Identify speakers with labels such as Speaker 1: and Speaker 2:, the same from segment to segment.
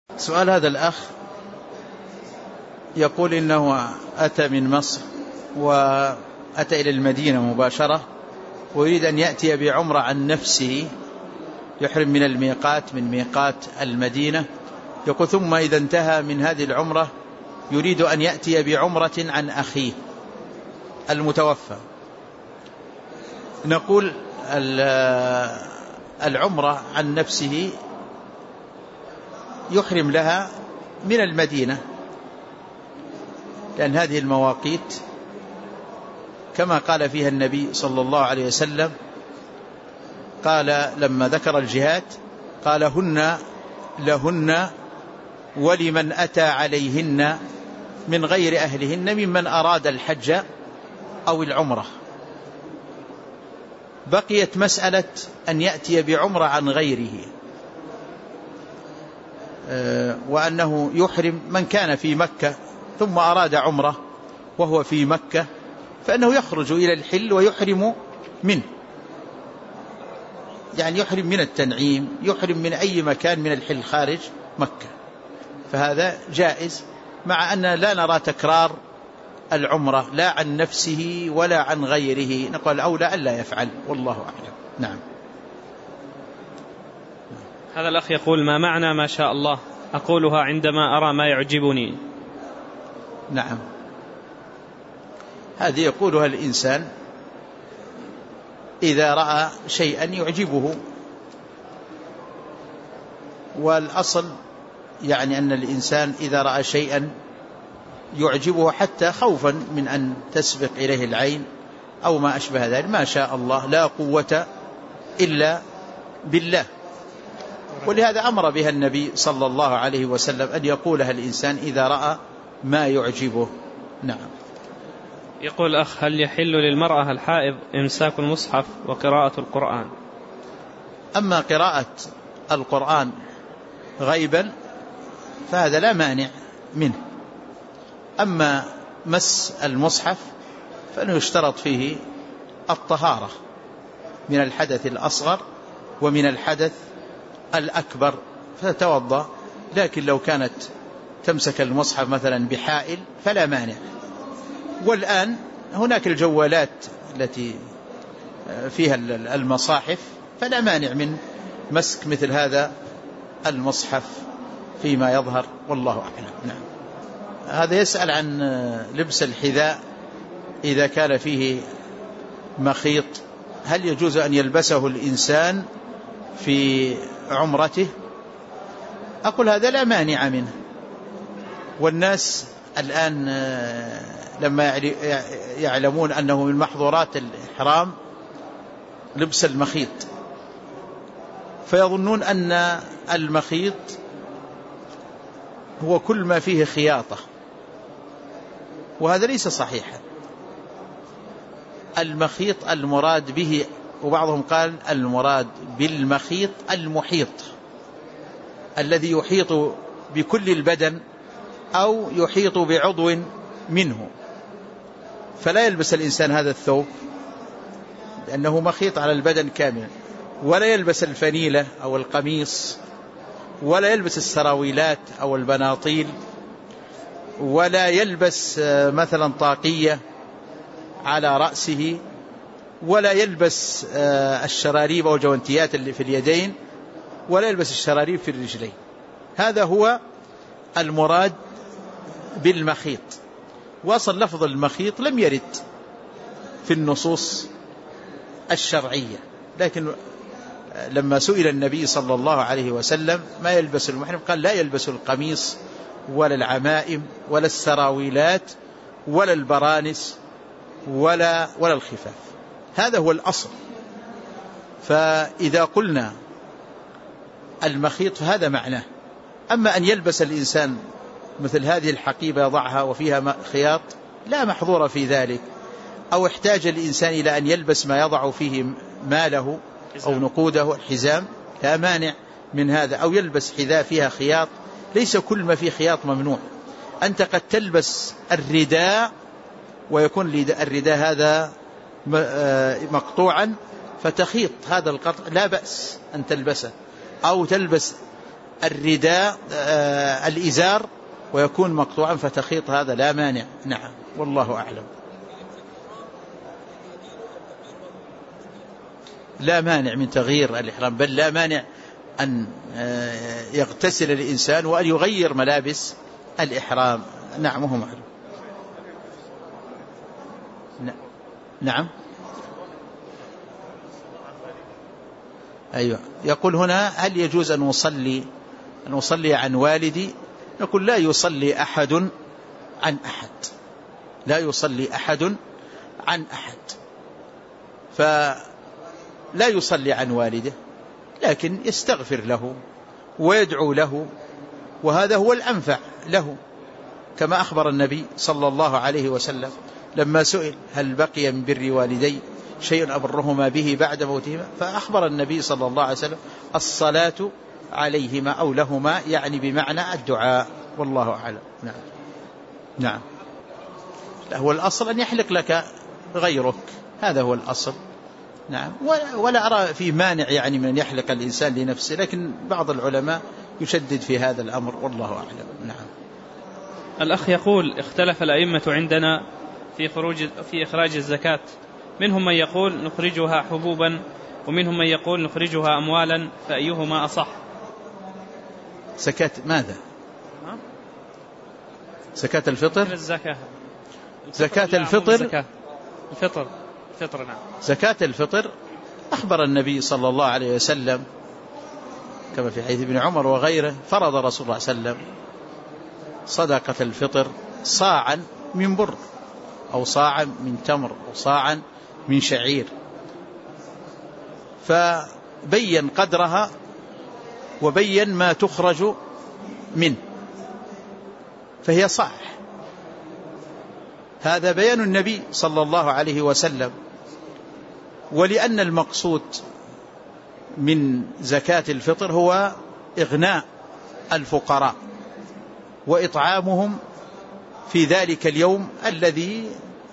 Speaker 1: سؤال هذا الأخ يقول إنه أتى من مصر وأتى إلى المدينة مباشرة ويريد أن يأتي بعمرة عن نفسه، يحرم من الميقات، من ميقات المدينة. يقول ثم إذا انتهى من هذه العمرة يريد أن يأتي بعمرة عن أخيه المتوفى. نقول العمرة عن نفسه يحرم لها من المدينة، لأن هذه المواقيت كما قال فيها النبي صلى الله عليه وسلم، قال لما ذكر الجهاد قال هن لهن ولمن أتى عليهن من غير أهلهن ممن أراد الحج أو العمرة. بقيت مسألة أن يأتي بعمرة عن غيره، وأنه يحرم من كان في مكة ثم أراد عمرة وهو في مكة، فإنه يخرج إلى الحل ويحرم منه، يعني يحرم من التنعيم، يحرم من أي مكان من الحل خارج مكة، فهذا جائز، مع أن لا نرى تكرار العمرة لا عن نفسه ولا عن غيره. نقول أولى ألا يفعل، والله أعلم. نعم.
Speaker 2: هذا الأخ يقول: ما معنى ما شاء الله أقولها عندما أرى ما يعجبني؟
Speaker 1: نعم، هذه يقولها الإنسان إذا رأى شيئا يعجبه، والأصل يعني أن الإنسان إذا رأى شيئا يعجبه حتى خوفا من أن تسبق إليه العين أو ما أشبه ذلك، ما شاء الله لا قوة إلا بالله. ولهذا أمر بها النبي صلى الله عليه وسلم أن يقولها الإنسان إذا رأى ما يعجبه. نعم.
Speaker 2: يقول الأخ: هل يحل للمرأة الحائض إمساك المصحف وقراءة القرآن؟
Speaker 1: أما قراءة القرآن غيبا فهذا لا مانع منه، أما مس المصحف فإنه يشترط فيه الطهارة من الحدث الأصغر ومن الحدث الأكبر، فتتوضأ. لكن لو كانت تمسك المصحف مثلا بحائل فلا مانع. والآن هناك الجوالات التي فيها المصاحف، فلا مانع من مسك مثل هذا المصحف فيما يظهر، والله أعلم. نعم. هذا يسأل عن لبس الحذاء إذا كان فيه مخيط، هل يجوز أن يلبسه الإنسان في عمرته؟ أقول هذا لا مانع منه، والناس الآن لما يعلمون أنه من محظورات الإحرام لبس المخيط، فيظنون أن المخيط هو كل ما فيه خياطة، وهذا ليس صحيحا. المخيط المراد به، وبعضهم قال المراد بالمخيط المحيط الذي يحيط بكل البدن أو يحيط بعضو منه، فلا يلبس الإنسان هذا الثوب لأنه مخيط على البدن كاملا، ولا يلبس الفنيلة أو القميص، ولا يلبس السراويلات أو البناطيل، ولا يلبس مثلا طاقية على رأسه، ولا يلبس الشراريب أو جوانتيات اللي في اليدين، ولا يلبس الشراريب في الرجلين. هذا هو المراد بالمخيط. وأصل لفظ المخيط لم يرد في النصوص الشرعية، لكن لما سئل النبي صلى الله عليه وسلم ما يلبس المحرم قال لا يلبس القميص ولا العمائم ولا السراويلات ولا البرانس ولا الخفاف. هذا هو الأصل. فإذا قلنا المخيط فهذا معناه. أما أن يلبس الإنسان مثل هذه الحقيبة يضعها وفيها خياط لا محظور في ذلك، أو احتاج الإنسان إلى أن يلبس ما يضع فيه ماله أو نقوده، الحزام، لا مانع من هذا، أو يلبس حذاء فيها خياط. ليس كل ما فيه خياط ممنوع. أنت قد تلبس الرداء ويكون الرداء هذا مقطوعا فتخيط هذا القطع، لا بأس أن تلبسه، أو تلبس الرداء الإزار ويكون مقطوعا فتخيط هذا لا مانع. نعم والله أعلم. لا مانع من تغيير الإحرام، بل لا مانع أن يغتسل الإنسان وأن يغير ملابس الإحرام. نعم وهو معلوم. نعم أيوة. يقول هنا هل يجوز أن أصلي عن والدي؟ نقول لا يصلي أحد عن أحد، لا يصلي أحد عن أحد، فلا يصلي عن والده، لكن يستغفر له ويدعو له، وهذا هو الأنفع له، كما أخبر النبي صلى الله عليه وسلم لما سئل هل بقي من بر والدي شيء أبرهما به بعد موتهما، فأخبر النبي صلى الله عليه وسلم الصلاة عليهما أو لهما، يعني بمعنى الدعاء. والله أعلم. نعم نعم. هو الأصل أن يحلق لك غيرك، هذا هو الأصل. نعم. ولا أرى في مانع يعني من أن يحلق الإنسان لنفسه، لكن بعض العلماء يشدد في هذا الأمر، والله أعلم. نعم.
Speaker 2: الأخ يقول اختلف الأئمة عندنا في إخراج الزكاة، منهم من يقول نخرجها حبوبا، ومنهم من يقول نخرجها أموالا، فأيهما أصح؟
Speaker 1: زكاة ماذا؟ زكاة الفطر؟ زكاة الفطر. الفطر نعم. زكاة الفطر أخبر النبي صلى الله عليه وسلم كما في حديث ابن عمر وغيره، فرض رسول الله صلى الله عليه وسلم صدقة الفطر صاعا من بر، أو صاعا من تمر، أو صاعا من شعير، فبين قدرها وبين ما تخرج منه، فهي صاع. هذا بيان النبي صلى الله عليه وسلم. ولأن المقصود من زكاة الفطر هو إغناء الفقراء وإطعامهم في ذلك اليوم الذي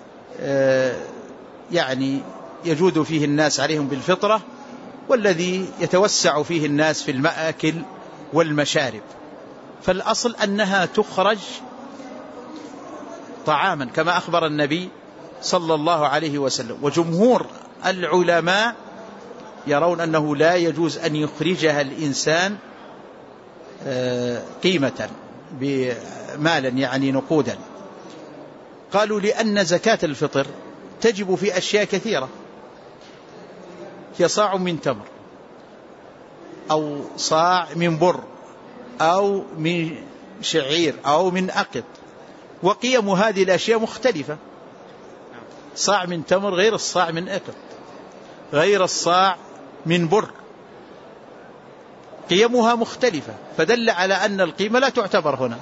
Speaker 1: يعني يجود فيه الناس عليهم بالفطرة، والذي يتوسع فيه الناس في المآكل والمشارب، فالأصل أنها تخرج طعاما كما أخبر النبي صلى الله عليه وسلم. وجمهور العلماء يرون أنه لا يجوز أن يخرجها الإنسان قيمة بمالا يعني نقودا. قالوا لأن زكاة الفطر تجب في أشياء كثيرة، هي صاع من تمر، أو صاع من بر، أو من شعير، أو من أقط، وقيم هذه الأشياء مختلفة. صاع من تمر غير الصاع من أقط، غير الصاع من بر، قيمها مختلفة، فدل على أن القيمة لا تعتبر هنا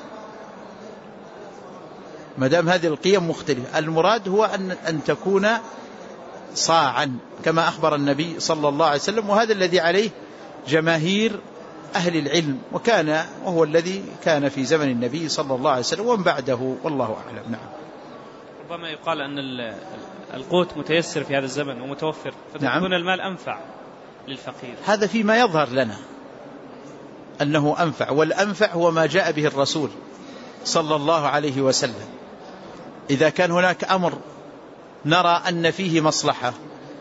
Speaker 1: ما دام هذه القيم مختلفة. المراد هو أن تكون صاعا كما أخبر النبي صلى الله عليه وسلم، وهذا الذي عليه جماهير أهل العلم، وهو الذي كان في زمن النبي صلى الله عليه وسلم ومن بعده، والله أعلم. نعم.
Speaker 2: ربما يقال أن القوت متيسر في هذا الزمن ومتوفر، فتكون نعم. المال أنفع للفقير.
Speaker 1: هذا فيما يظهر لنا أنه أنفع، والأنفع هو ما جاء به الرسول صلى الله عليه وسلم. إذا كان هناك أمر نرى أن فيه مصلحة،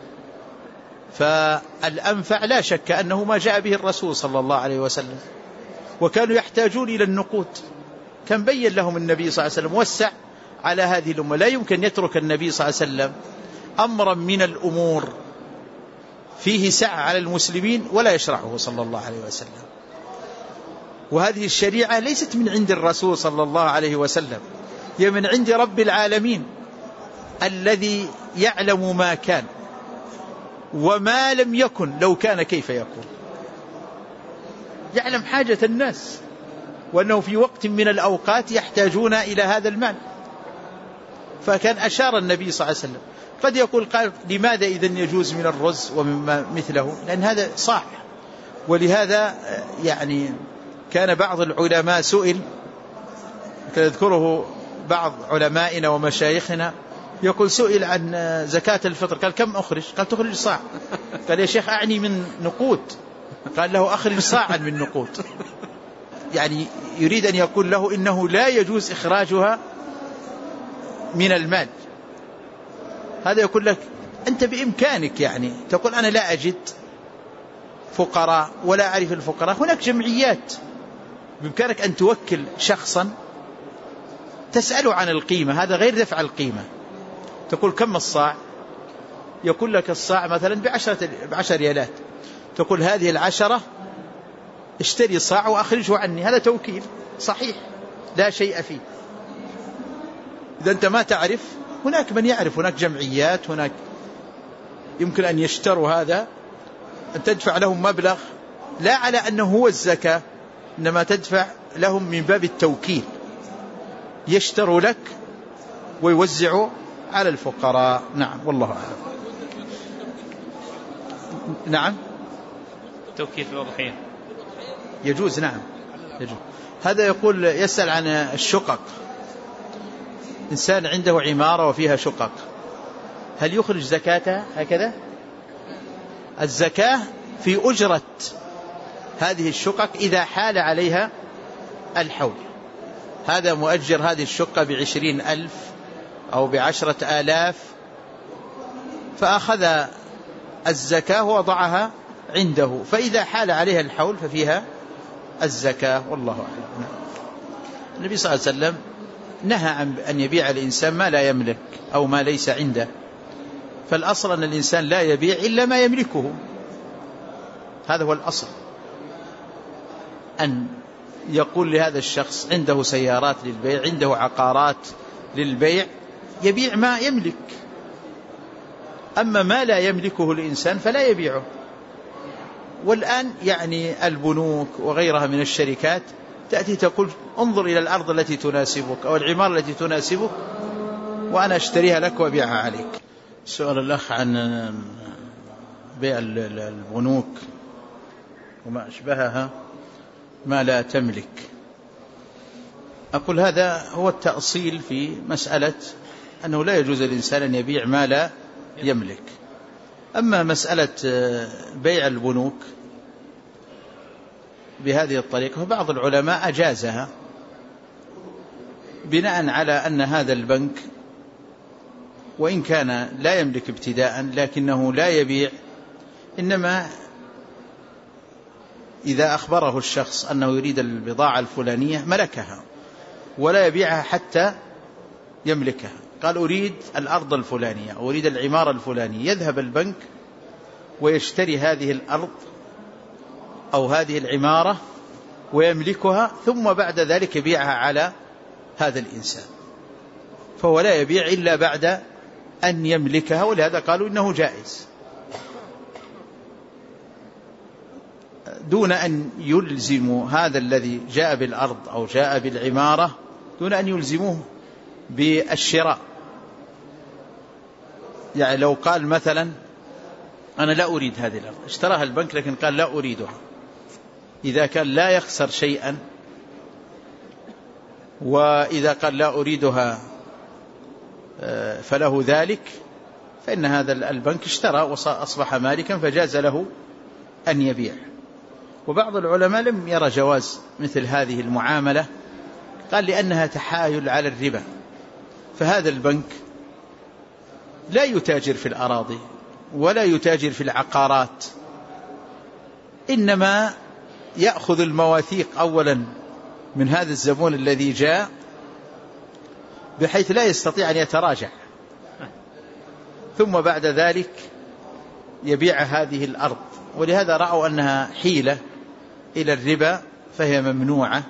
Speaker 1: فالأنفع لا شك أنه ما جاء به الرسول صلى الله عليه وسلم. وكانوا يحتاجون إلى النقود، كان بين لهم النبي صلى الله عليه وسلم، وسع على هذه الأمة. لا يمكن يترك النبي صلى الله عليه وسلم أمرا من الأمور فيه سعة على المسلمين ولا يشرعه صلى الله عليه وسلم. وهذه الشريعة ليست من عند الرسول صلى الله عليه وسلم، هي من عند رب العالمين الذي يعلم ما كان وما لم يكن لو كان كيف يكون، يعلم حاجة الناس، وأنه في وقت من الأوقات يحتاجون إلى هذا المال، فكان أشار النبي صلى الله عليه وسلم. قد يقول قال لماذا إذن يجوز من الرز ومما مثله؟ لأن هذا صاع. ولهذا يعني كان بعض العلماء سئل، كان يذكره بعض علمائنا ومشايخنا، يقول سئل عن زكاة الفطر، قال كم أخرج؟ قال تخرج صاع. قال يا شيخ أعني من نقود. قال له أخرج صاعا من نقود. يعني يريد أن يقول له إنه لا يجوز إخراجها من المال. هذا يقول لك أنت بإمكانك يعني تقول أنا لا أجد فقراء ولا أعرف الفقراء، هناك جمعيات بإمكانك أن توكل شخصا تسأله عن القيمة، هذا غير دفع القيمة. تقول كم الصاع؟ يقول لك الصاع مثلا ب10 ريالات، تقول هذه 10 اشتري صاع وأخرجه عني، هذا توكيل صحيح لا شيء فيه. إذا أنت ما تعرف، هناك من يعرف، هناك جمعيات، هناك يمكن أن يشتروا هذا، أن تدفع لهم مبلغ لا على أنه هو الزكاة، إنما تدفع لهم من باب التوكيل، يشتروا لك ويوزعوا على الفقراء. نعم والله أعلم. نعم
Speaker 2: توكيل في الأضحية
Speaker 1: يجوز، نعم يجوز. هذا يقول يسأل عن الشقق، إنسان عنده عمارة وفيها شقق، هل يخرج زكاتها هكذا؟ الزكاة في أجرة هذه الشقق إذا حال عليها الحول. هذا مؤجر هذه الشقة ب20,000 أو ب10,000، فأخذ الزكاة ووضعها عنده، فإذا حال عليها الحول ففيها الزكاة والله أعلم. النبي صلى الله عليه وسلم نهى عن أن يبيع الإنسان ما لا يملك أو ما ليس عنده، فالأصل أن الإنسان لا يبيع إلا ما يملكه، هذا هو الأصل. أن يقول لهذا الشخص عنده سيارات للبيع، عنده عقارات للبيع، يبيع ما يملك، أما ما لا يملكه الإنسان فلا يبيعه. والآن يعني البنوك وغيرها من الشركات تأتي تقول انظر إلى الأرض التي تناسبك أو العمارة التي تناسبك وأنا أشتريها لك وأبيعها عليك. سؤال الأخ عن بيع البنوك وما أشبهها ما لا تملك. أقول هذا هو التأصيل في مسألة أنه لا يجوز للإنسان أن يبيع ما لا يملك. أما مسألة بيع البنوك بهذه الطريقة فبعض العلماء أجازها بناء على أن هذا البنك وإن كان لا يملك ابتداء لكنه لا يبيع، إنما إذا أخبره الشخص أنه يريد البضاعة الفلانية ملكها ولا يبيعها حتى يملكها. قال أريد الأرض الفلانية أو أريد العمارة الفلانية، يذهب البنك ويشتري هذه الأرض أو هذه العمارة ويملكها، ثم بعد ذلك يبيعها على هذا الإنسان، فهو لا يبيع إلا بعد أن يملكها، ولهذا قالوا إنه جائز، دون أن يلزم هذا الذي جاء بالأرض أو جاء بالعمارة دون أن يلزموه بالشراء. يعني لو قال مثلا أنا لا أريد هذه الأرض، اشتراها البنك لكن قال لا أريدها، إذا كان لا يخسر شيئا، وإذا قال لا أريدها فله ذلك، فإن هذا البنك اشترى وأصبح مالكا فجاز له أن يبيع. وبعض العلماء لم يرى جواز مثل هذه المعاملة، قال لأنها تحايل على الربا، فهذا البنك لا يتاجر في الأراضي ولا يتاجر في العقارات، إنما يأخذ المواثيق أولا من هذا الزبون الذي جاء بحيث لا يستطيع أن يتراجع، ثم بعد ذلك يبيع هذه الأرض. ولهذا رأوا أنها حيلة إلى الربا فهي ممنوعة،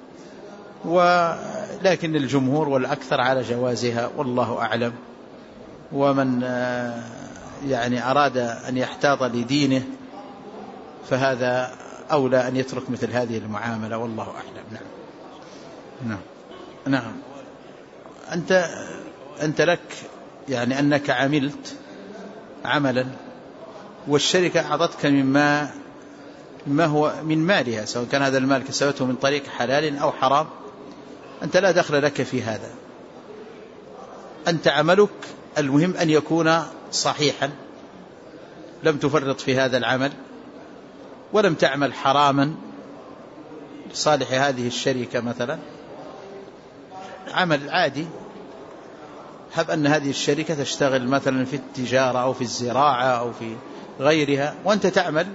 Speaker 1: ولكن الجمهور والأكثر على جوازها والله أعلم. ومن يعني أراد أن يحتاط لدينه فهذا أولى أن يترك مثل هذه المعاملة والله أعلم. نعم نعم نعم. أنت لك يعني أنك عملت عملا والشركة أعطتك مما هو من مالها، سواء كان هذا المال كسبته من طريق حلال أو حرام، أنت لا دخل لك في هذا. أنت عملك المهم أن يكون صحيحا، لم تفرط في هذا العمل ولم تعمل حراما، صالح هذه الشركة مثلا عمل عادي، هب أن هذه الشركة تشتغل مثلا في التجارة أو في الزراعة أو في غيرها، وأنت تعمل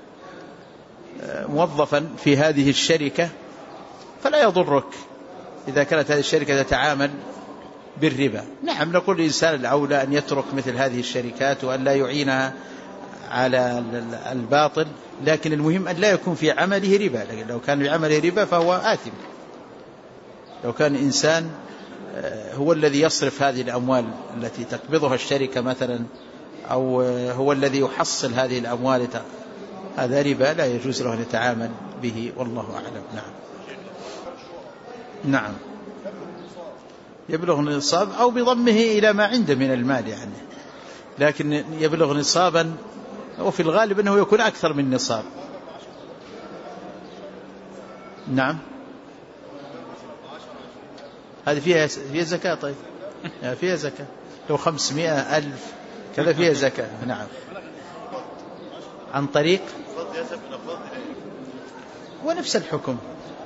Speaker 1: موظفا في هذه الشركة، فلا يضرك إذا كانت هذه الشركة تتعامل بالربا. نعم، نقول للإنسان الأولى أن يترك مثل هذه الشركات وأن لا يعينها على الباطل، لكن المهم أن لا يكون في عمله ربا، لكن لو كان في عمله ربا فهو آثم. لو كان إنسان هو الذي يصرف هذه الأموال التي تقبضها الشركة مثلا، أو هو الذي يحصل هذه الأموال، هذا ربا لا يجوز له أن يتعامل به، والله أعلم. نعم. نعم، يبلغ النصاب أو بضمه إلى ما عنده من المال يعني، لكن يبلغ نصابا، وفي الغالب أنه يكون أكثر من نصاب. نعم، هذه فيها زكاة. طيب فيها زكاة، لو 500,000 كذا فيها زكاة. نعم، عن طريق ونفس الحكم.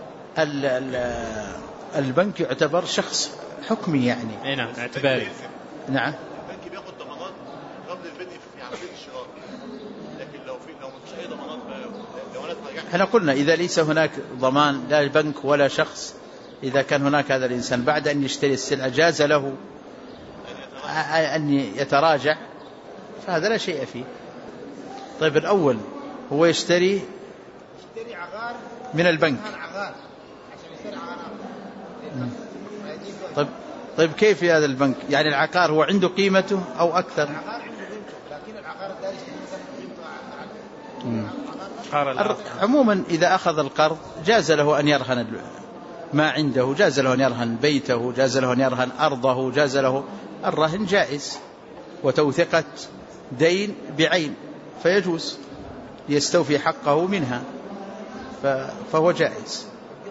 Speaker 1: البنك يعتبر شخص حكمي يعني.
Speaker 2: نعم، اعتباري.
Speaker 1: نعم،
Speaker 3: البنك بياخد ضمانات قبل البدء في عملية الشراء، لكن لو مفيش أي ضمانات
Speaker 1: احنا قلنا إذا ليس هناك ضمان لا البنك ولا شخص، إذا كان هناك هذا الإنسان بعد أن يشتري السلعة جاز له أن يتراجع، فهذا لا شيء فيه. طيب الأول هو يشتري
Speaker 3: عقار
Speaker 1: من البنك. طيب كيف في هذا البنك؟ يعني العقار هو عنده قيمته أو أكثر؟
Speaker 3: العقار عنده قيمته، لكن العقار الدارج
Speaker 1: عموما إذا أخذ القرض جاز له أن يرهن ما عنده، جاز له أن يرهن بيته، جاز له أن يرهن أرضه، جاز له الرهن جائز، وتوثقة دين بعين فيجوز ليستوفي حقه منها، فهو جائز.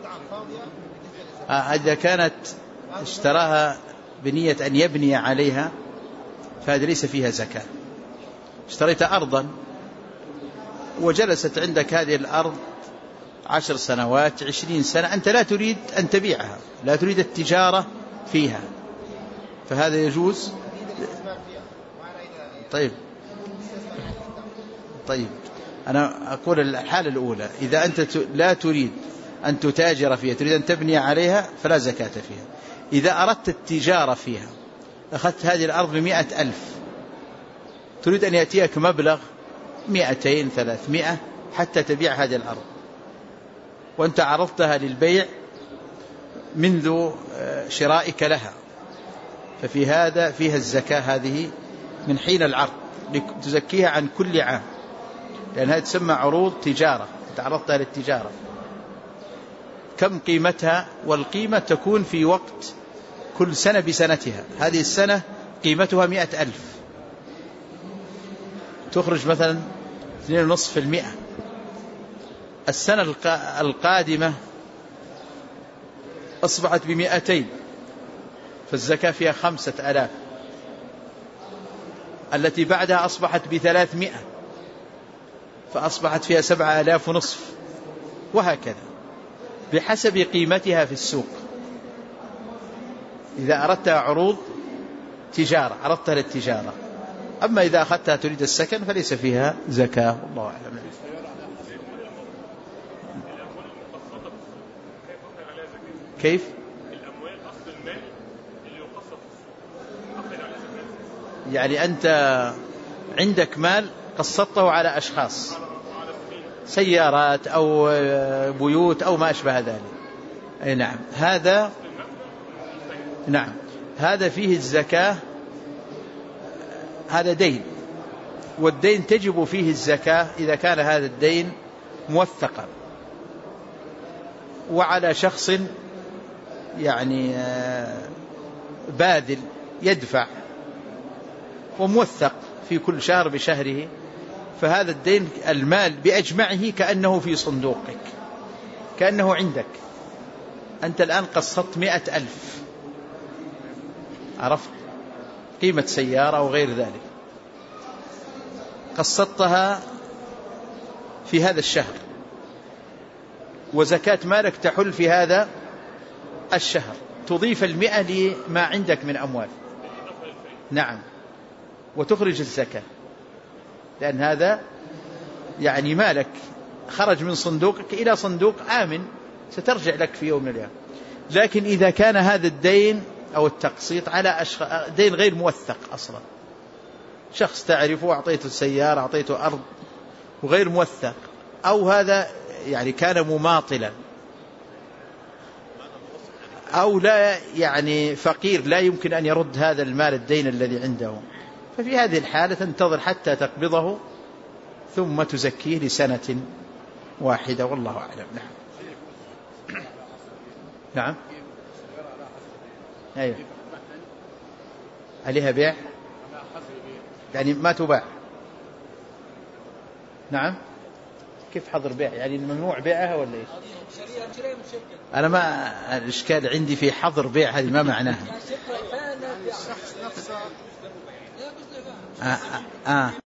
Speaker 1: إذا كانت اشتراها بنية أن يبني عليها فهذا ليس فيها زكاة. اشتريت أرضا وجلست عندك هذه الأرض 10 سنوات 20 سنة، أنت لا تريد أن تبيعها، لا تريد التجارة فيها، فهذا يجوز. طيب أنا أقول الحالة الأولى، إذا أنت لا تريد أن تتاجر فيها، تريد أن تبني عليها، فلا زكاة فيها. إذا أردت التجارة فيها، أخذت هذه الأرض ب100,000، تريد أن يأتيك مبلغ 200 300 حتى تبيع هذه الأرض، وأنت عرضتها للبيع منذ شرائك لها، ففي هذا فيها الزكاة هذه من حين العرض، تزكيها عن كل عام، لأنها تسمى عروض تجارة، تعرضتها للتجارة. كم قيمتها؟ والقيمة تكون في وقت كل سنة بسنتها. هذه السنة قيمتها 100,000، تخرج مثلا 2.5%. السنة القادمة أصبحت ب200، فالزكاة فيها 5,000. التي بعدها أصبحت ب300، فأصبحت فيها 7,500، وهكذا بحسب قيمتها في السوق. إذا أردتها عروض تجارة أردتها للتجارة، أما إذا أخذتها تريد السكن فليس فيها زكاة، والله أعلم. كيف؟
Speaker 3: الأموال أصل المال اللي يقسط
Speaker 1: يعني أنت عندك مال قسطته على أشخاص، سيارات أو بيوت أو ما أشبه ذلك. أي نعم، هذا فيه الزكاة، هذا دين، والدين تجب فيه الزكاة إذا كان هذا الدين موثقا وعلى شخص يعني باذل يدفع وموثق في كل شهر بشهره، فهذا الدين المال بأجمعه كأنه في صندوقك، كأنه عندك. أنت الآن قسطت 100,000، عرفت قيمة سيارة أو غير ذلك، قسطتها في هذا الشهر، وزكاة مالك تحل في هذا الشهر، تضيف 100 لما عندك من أموال. نعم، وتخرج الزكاة، لأن هذا يعني مالك خرج من صندوقك إلى صندوق آمن سترجع لك في يوم من الأيام. لكن إذا كان هذا الدين أو التقسيط على دين غير موثق أصلا، شخص تعرفه أعطيته سيارة أعطيته أرض وغير موثق، أو هذا يعني كان مماطلا، أو لا يعني فقير لا يمكن أن يرد هذا المال الدين الذي عنده، ففي هذه الحالة تنتظر حتى تقبضه ثم تزكيه لسنة واحدة، والله أعلم. نعم. نعم. أيوة. عليها بيع يعني ما تباع. نعم. كيف حظر بيع يعني ممنوع بيعها ولا إيش؟ أنا ما الإشكال عندي في حظر بيع هذه ما معناها.